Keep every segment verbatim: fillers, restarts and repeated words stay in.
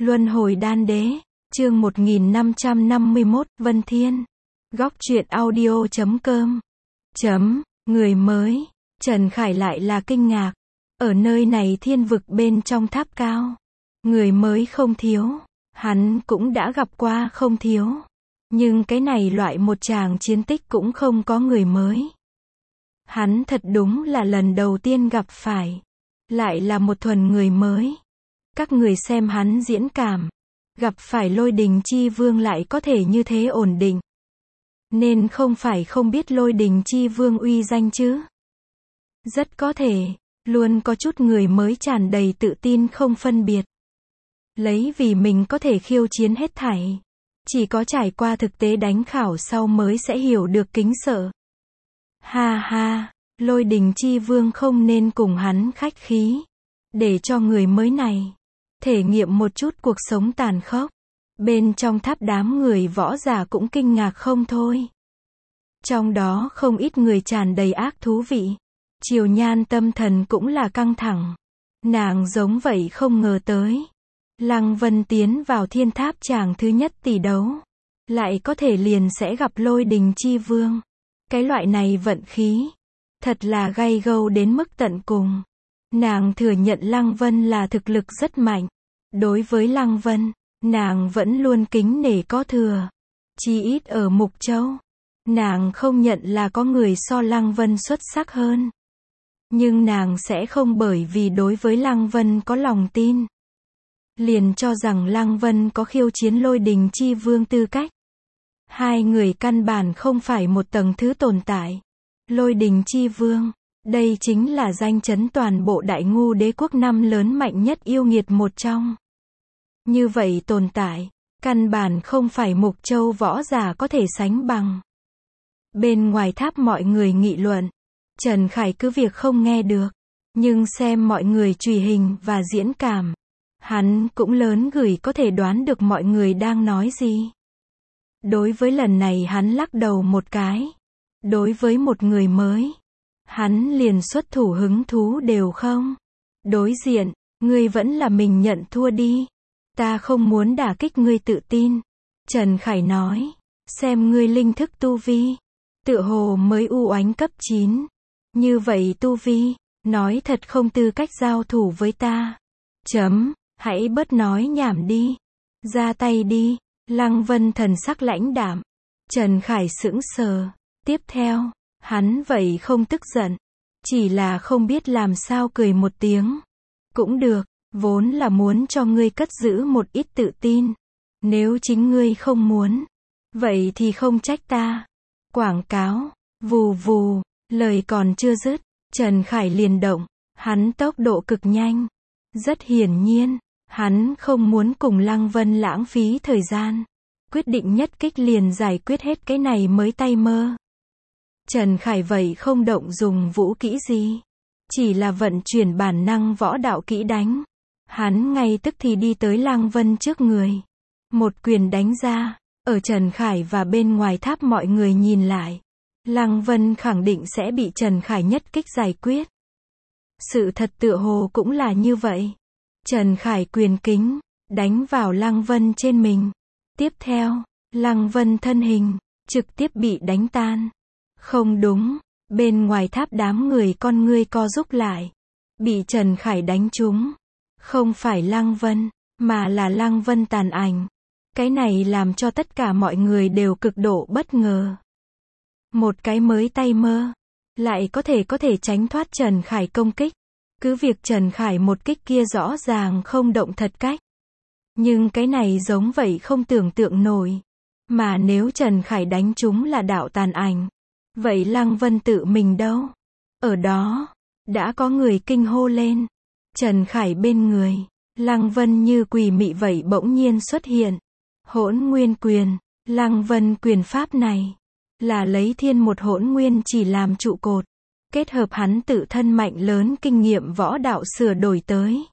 Luân hồi đan đế, chương một nghìn năm trăm năm mươi mốt, Vân Thiên. Góc truyện audio chấm com. Chấm, người mới. Trần Khải lại là kinh ngạc. Ở nơi này thiên vực bên trong tháp cao. Người mới không thiếu. Hắn cũng đã gặp qua không thiếu. Nhưng cái này loại một tràng chiến tích cũng không có người mới. Hắn thật đúng là lần đầu tiên gặp phải. Lại là một thuần người mới. Các người xem hắn diễn cảm. Gặp phải Lôi Đình Chi Vương lại có thể như thế ổn định. Nên không phải không biết Lôi Đình Chi Vương uy danh chứ. Rất có thể, luôn có chút người mới tràn đầy tự tin không phân biệt. Lấy vì mình có thể khiêu chiến hết thảy. Chỉ có trải qua thực tế đánh khảo sau mới sẽ hiểu được kính sợ. Ha ha, Lôi Đình Chi Vương không nên cùng hắn khách khí. Để cho người mới này thể nghiệm một chút cuộc sống tàn khốc. Bên trong tháp đám người võ giả cũng kinh ngạc không thôi. Trong đó không ít người tràn đầy ác thú vị. Triều Nhan tâm thần cũng là căng thẳng. Nàng giống vậy không ngờ tới. Lăng Vân tiến vào thiên tháp chàng thứ nhất tỷ đấu. Lại có thể liền sẽ gặp Lôi Đình Chi Vương. Cái loại này vận khí. Thật là gay gâu đến mức tận cùng. Nàng thừa nhận Lăng Vân là thực lực rất mạnh. Đối với Lăng Vân, nàng vẫn luôn kính nể có thừa. Chỉ ít ở Mục Châu, nàng không nhận là có người so Lăng Vân xuất sắc hơn. Nhưng nàng sẽ không bởi vì đối với Lăng Vân có lòng tin. Liền cho rằng Lăng Vân có khiêu chiến Lôi Đình Chi Vương tư cách. Hai người căn bản không phải một tầng thứ tồn tại. Lôi Đình Chi Vương. Đây chính là danh chấn toàn bộ Đại Ngu Đế quốc năm lớn mạnh nhất yêu nghiệt một trong. Như vậy tồn tại, căn bản không phải Mục Châu võ giả có thể sánh bằng. Bên ngoài tháp mọi người nghị luận. Trần Khải cứ việc không nghe được. Nhưng xem mọi người chùy hình và diễn cảm. Hắn cũng lớn gửi có thể đoán được mọi người đang nói gì. Đối với lần này hắn lắc đầu một cái. Đối với một người mới. Hắn liền xuất thủ hứng thú đều không. Đối diện, ngươi vẫn là mình nhận thua đi. Ta không muốn đả kích ngươi tự tin. Trần Khải nói. Xem ngươi linh thức tu vi. Tựa hồ mới u oánh cấp chín. Như vậy tu vi, nói thật không tư cách giao thủ với ta. Chấm, hãy bớt nói nhảm đi. Ra tay đi. Lăng Vân thần sắc lãnh đạm. Trần Khải sững sờ. Tiếp theo. Hắn vậy không tức giận. Chỉ là không biết làm sao cười một tiếng. Cũng được, vốn là muốn cho ngươi cất giữ một ít tự tin. Nếu chính ngươi không muốn. Vậy thì không trách ta. Quảng cáo. Vù vù. Lời còn chưa dứt. Trần Khải liền động. Hắn tốc độ cực nhanh. Rất hiển nhiên. Hắn không muốn cùng Lăng Vân lãng phí thời gian. Quyết định nhất kích liền giải quyết hết cái này mới tay mơ. Trần Khải vậy không động dùng vũ kỹ gì. Chỉ là vận chuyển bản năng võ đạo kỹ đánh. Hắn ngay tức thì đi tới Lăng Vân trước người. Một quyền đánh ra. Ở Trần Khải và bên ngoài tháp mọi người nhìn lại. Lăng Vân khẳng định sẽ bị Trần Khải nhất kích giải quyết. Sự thật tựa hồ cũng là như vậy. Trần Khải quyền kính. Đánh vào Lăng Vân trên mình. Tiếp theo, Lăng Vân thân hình. Trực tiếp bị đánh tan. Không đúng, bên ngoài tháp đám người con ngươi co rúm lại. Bị Trần Khải đánh trúng. Không phải Lăng Vân, mà là Lăng Vân tàn ảnh. Cái này làm cho tất cả mọi người đều cực độ bất ngờ. Một cái mới tay mơ, lại có thể có thể tránh thoát Trần Khải công kích. Cứ việc Trần Khải một kích kia rõ ràng không động thật cách. Nhưng cái này giống vậy không tưởng tượng nổi. Mà nếu Trần Khải đánh trúng là đạo tàn ảnh. Vậy Lăng Vân tự mình đâu? Ở đó, đã có người kinh hô lên. Trần Khải bên người, Lăng Vân như quỷ mị vậy bỗng nhiên xuất hiện. Hỗn Nguyên Quyền, Lăng Vân quyền pháp này, là lấy thiên một hỗn nguyên chỉ làm trụ cột. Kết hợp hắn tự thân mạnh lớn kinh nghiệm võ đạo sửa đổi tới.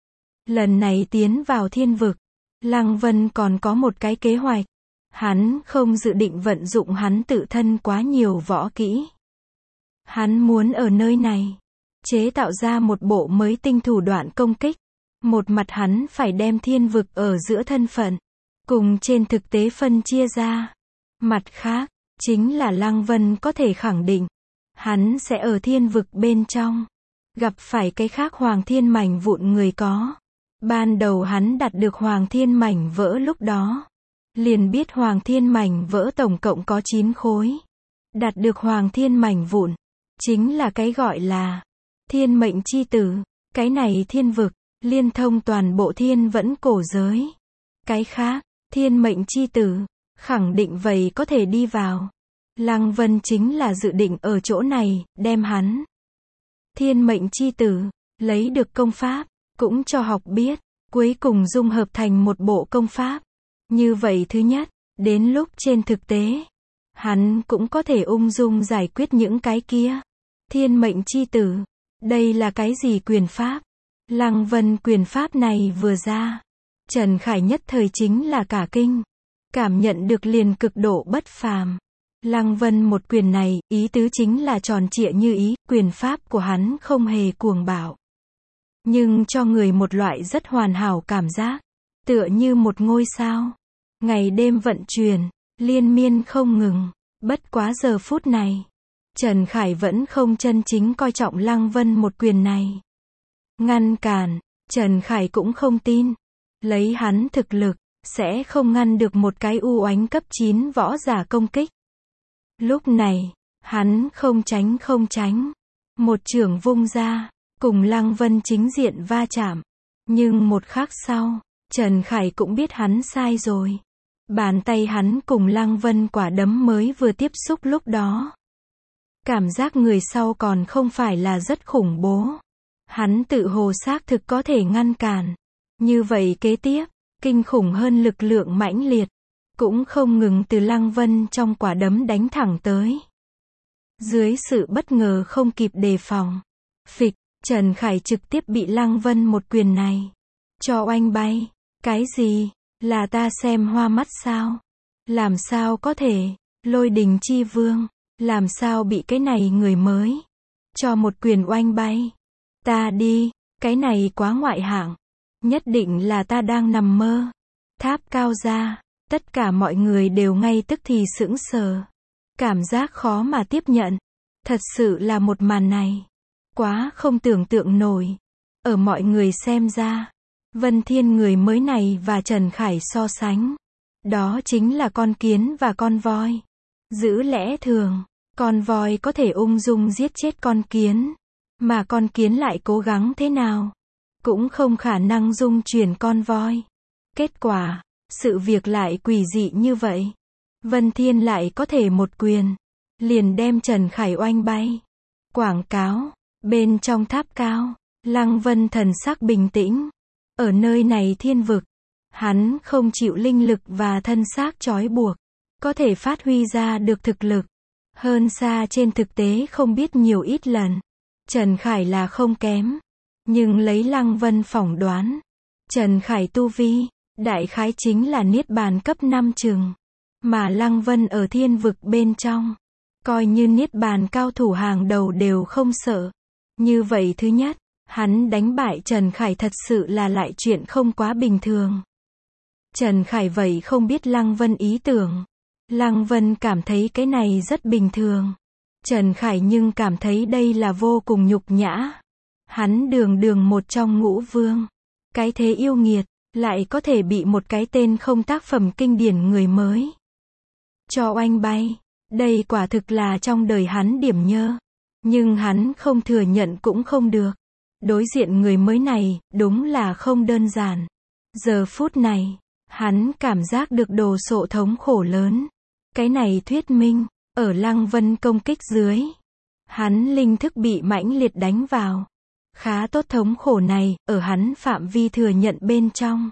Lần này tiến vào thiên vực, Lăng Vân còn có một cái kế hoạch. Hắn không dự định vận dụng hắn tự thân quá nhiều võ kỹ. Hắn muốn ở nơi này chế tạo ra một bộ mới tinh thủ đoạn công kích. Một mặt hắn phải đem thiên vực ở giữa thân phận, cùng trên thực tế phân chia ra. Mặt khác, chính là Lăng Vân có thể khẳng định, hắn sẽ ở thiên vực bên trong, gặp phải cái khác Hoàng Thiên mảnh vụn người có. Ban đầu hắn đạt được Hoàng Thiên mảnh vỡ lúc đó, liền biết Hoàng Thiên mảnh vỡ tổng cộng có chín khối. Đạt được Hoàng Thiên mảnh vụn, chính là cái gọi là thiên mệnh chi tử. Cái này thiên vực, liên thông toàn bộ thiên vẫn cổ giới. Cái khác, thiên mệnh chi tử, khẳng định vậy có thể đi vào. Lăng Vân chính là dự định ở chỗ này, đem hắn thiên mệnh chi tử, lấy được công pháp, cũng cho học biết, cuối cùng dung hợp thành một bộ công pháp. Như vậy thứ nhất, đến lúc trên thực tế, hắn cũng có thể ung dung giải quyết những cái kia. Thiên mệnh chi tử, đây là cái gì quyền pháp? Lăng Vân quyền pháp này vừa ra, Trần Khải nhất thời chính là cả kinh, cảm nhận được liền cực độ bất phàm. Lăng Vân một quyền này, ý tứ chính là tròn trịa như ý, quyền pháp của hắn không hề cuồng bạo, nhưng cho người một loại rất hoàn hảo cảm giác, tựa như một ngôi sao, ngày đêm vận chuyển, liên miên không ngừng. Bất quá giờ phút này, Trần Khải vẫn không chân chính coi trọng Lăng Vân một quyền này. Ngăn cản, Trần Khải cũng không tin, lấy hắn thực lực, sẽ không ngăn được một cái u oánh cấp chín võ giả công kích. Lúc này, hắn không tránh không tránh, một chưởng vung ra, cùng Lăng Vân chính diện va chạm. Nhưng một khắc sau, Trần Khải cũng biết hắn sai rồi. Bàn tay hắn cùng Lăng Vân quả đấm mới vừa tiếp xúc lúc đó, cảm giác người sau còn không phải là rất khủng bố. Hắn tự hồ xác thực có thể ngăn cản. Như vậy kế tiếp, kinh khủng hơn lực lượng mãnh liệt, cũng không ngừng từ Lăng Vân trong quả đấm đánh thẳng tới. Dưới sự bất ngờ không kịp đề phòng, phịch, Trần Khải trực tiếp bị Lăng Vân một quyền này cho oanh bay. Cái gì? Là ta xem hoa mắt sao? Làm sao có thể? Lôi đình chi vương, làm sao bị cái này người mới cho một quyền oanh bay? Ta đi, cái này quá ngoại hạng, nhất định là ta đang nằm mơ. Tháp cao ra, tất cả mọi người đều ngay tức thì sững sờ, cảm giác khó mà tiếp nhận. Thật sự là một màn này, quá không tưởng tượng nổi. Ở mọi người xem ra, Vân Thiên người mới này và Trần Khải so sánh, đó chính là con kiến và con voi. Giữ lẽ thường, con voi có thể ung dung giết chết con kiến, mà con kiến lại cố gắng thế nào, cũng không khả năng dung chuyển con voi. Kết quả, sự việc lại quỷ dị như vậy. Vân Thiên lại có thể một quyền, liền đem Trần Khải oanh bay. Quảng cáo, bên trong tháp cao, Lăng Vân thần sắc bình tĩnh. Ở nơi này thiên vực, hắn không chịu linh lực và thân xác trói buộc, có thể phát huy ra được thực lực, hơn xa trên thực tế không biết nhiều ít lần. Trần Khải là không kém, nhưng lấy Lăng Vân phỏng đoán, Trần Khải tu vi, đại khái chính là niết bàn cấp năm chừng, mà Lăng Vân ở thiên vực bên trong, coi như niết bàn cao thủ hàng đầu đều không sợ. Như vậy thứ nhất, hắn đánh bại Trần Khải thật sự là lại chuyện không quá bình thường. Trần Khải vậy không biết Lăng Vân ý tưởng. Lăng Vân cảm thấy cái này rất bình thường. Trần Khải nhưng cảm thấy đây là vô cùng nhục nhã. Hắn đường đường một trong ngũ vương, cái thế yêu nghiệt, lại có thể bị một cái tên không tác phẩm kinh điển người mới cho oanh bay. Đây quả thực là trong đời hắn điểm nhơ. Nhưng hắn không thừa nhận cũng không được. Đối diện người mới này, đúng là không đơn giản. Giờ phút này, hắn cảm giác được đồ sộ thống khổ lớn. Cái này thuyết minh, ở Lăng Vân công kích dưới, hắn linh thức bị mãnh liệt đánh vào. Khá tốt thống khổ này, ở hắn phạm vi thừa nhận bên trong.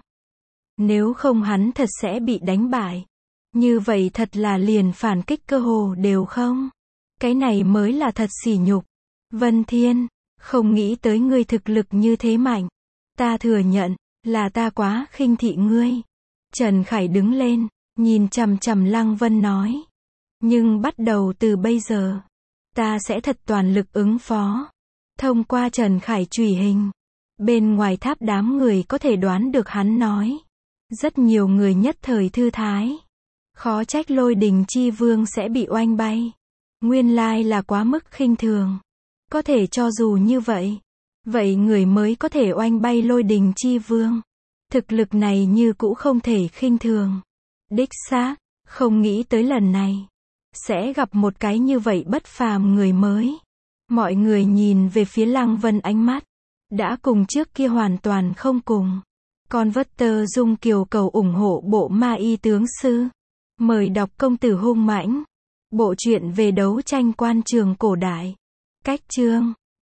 Nếu không hắn thật sẽ bị đánh bại. Như vậy thật là liền phản kích cơ hồ đều không. Cái này mới là thật sỉ nhục. Vân Thiên, không nghĩ tới ngươi thực lực như thế mạnh. Ta thừa nhận, là ta quá khinh thị ngươi. Trần Khải đứng lên, nhìn chằm chằm Lăng Vân nói. Nhưng bắt đầu từ bây giờ, ta sẽ thật toàn lực ứng phó. Thông qua Trần Khải chủy hình, Bên ngoài tháp đám người có thể đoán được hắn nói. Rất nhiều người nhất thời thư thái. Khó trách Lôi Đình Chi Vương sẽ bị oanh bay. Nguyên lai là quá mức khinh thường. Có thể cho dù như vậy. Vậy người mới có thể oanh bay Lôi Đình Chi Vương. Thực lực này như cũ không thể khinh thường. Đích xác, không nghĩ tới lần này. Sẽ gặp một cái như vậy bất phàm người mới. Mọi người nhìn về phía Lăng Vân ánh mắt. Đã cùng trước kia hoàn toàn không cùng. Con vất tơ dung kiều cầu ủng hộ bộ ma y tướng sư. Mời đọc công tử hung mãnh. Bộ truyện về đấu tranh quan trường cổ đại. Cách chương